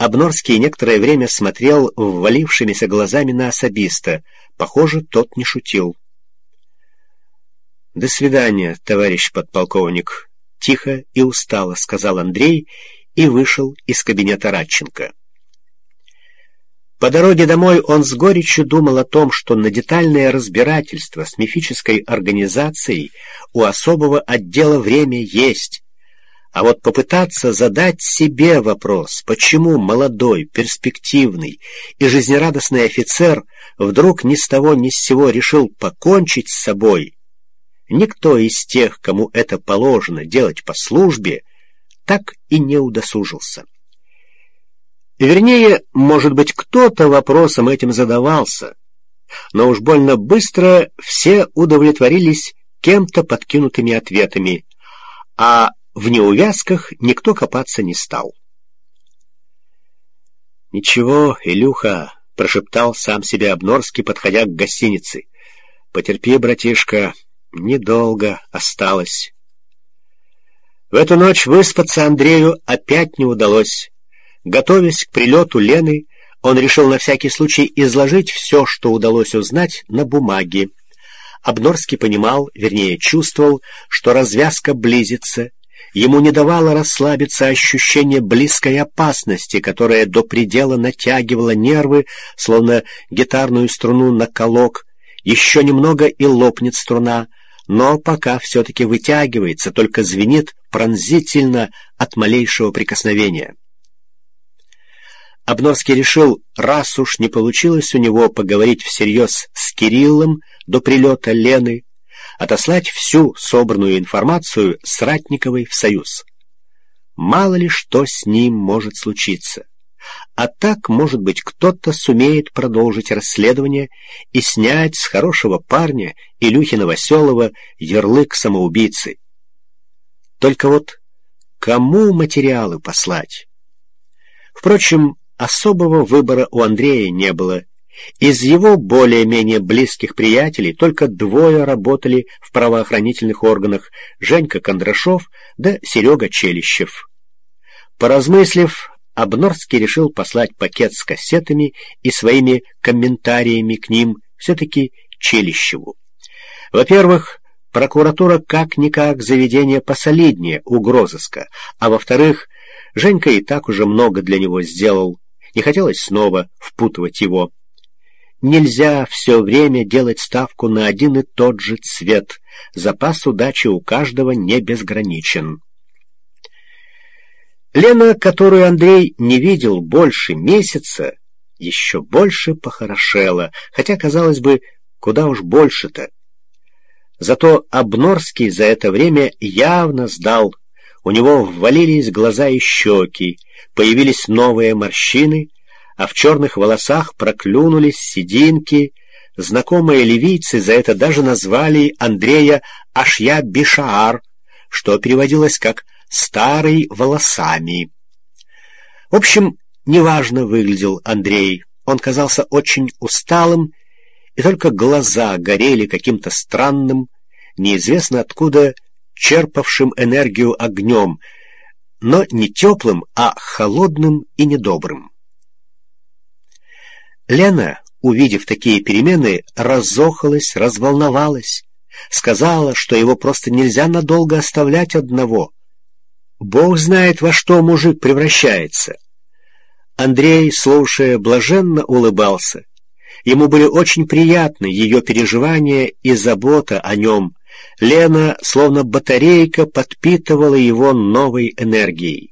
Обнорский некоторое время смотрел ввалившимися глазами на особиста. Похоже, тот не шутил. «До свидания, товарищ подполковник», — тихо и устало сказал Андрей и вышел из кабинета Радченко. По дороге домой он с горечью думал о том, что на детальное разбирательство с мифической организацией у особого отдела время есть, а вот попытаться задать себе вопрос, почему молодой, перспективный и жизнерадостный офицер вдруг ни с того ни с сего решил покончить с собой, никто из тех, кому это положено делать по службе, так и не удосужился. Вернее, может быть, кто-то вопросом этим задавался, но уж больно быстро все удовлетворились кем-то подкинутыми ответами, а в неувязках никто копаться не стал. «Ничего, Илюха», — прошептал сам себе Обнорский, подходя к гостинице, — «потерпи, братишка, недолго осталось». В эту ночь выспаться Андрею опять не удалось. Готовясь к прилету Лены, он решил на всякий случай изложить все, что удалось узнать, на бумаге. Обнорский понимал, вернее чувствовал, что развязка близится. Ему не давало расслабиться ощущение близкой опасности, которое до предела натягивало нервы, словно гитарную струну на колок. Еще немного и лопнет струна, но пока все-таки вытягивается, только звенит пронзительно от малейшего прикосновения. Обнорский решил, раз уж не получилось у него поговорить всерьез с Кириллом до прилета Лены, отослать всю собранную информацию с Ратниковой в Союз. Мало ли что с ним может случиться. А так, может быть, кто-то сумеет продолжить расследование и снять с хорошего парня Илюхи Новоселова ярлык самоубийцы. Только вот кому материалы послать? Впрочем, особого выбора у Андрея не было. Из его более-менее близких приятелей только двое работали в правоохранительных органах: Женька Кондрашов да Серега Челищев. Поразмыслив, Обнорский решил послать пакет с кассетами и своими комментариями к ним все-таки Челищеву. Во-первых, прокуратура как-никак заведение посолиднее угрозыска, а во-вторых, Женька и так уже много для него сделал, не хотелось снова впутывать его. Нельзя все время делать ставку на один и тот же цвет, запас удачи у каждого не безграничен. Лена, которую Андрей не видел больше месяца, еще больше похорошела, хотя, казалось бы, куда уж больше-то. Зато Обнорский за это время явно сдал. У него ввалились глаза и щеки, появились новые морщины, а в черных волосах проклюнулись сединки. Знакомые ливийцы за это даже назвали Андрея Ашья-Бишаар, что переводилось как «старый волосами». В общем, неважно выглядел Андрей. Он казался очень усталым, и только глаза горели каким-то странным, неизвестно откуда черпавшим энергию огнем, но не теплым, а холодным и недобрым. Лена, увидев такие перемены, разохалась, разволновалась, сказала, что его просто нельзя надолго оставлять одного. Бог знает, во что мужик превращается. Андрей, слушая, блаженно улыбался. Ему были очень приятны ее переживания и забота о нем. Лена, словно батарейка, подпитывала его новой энергией.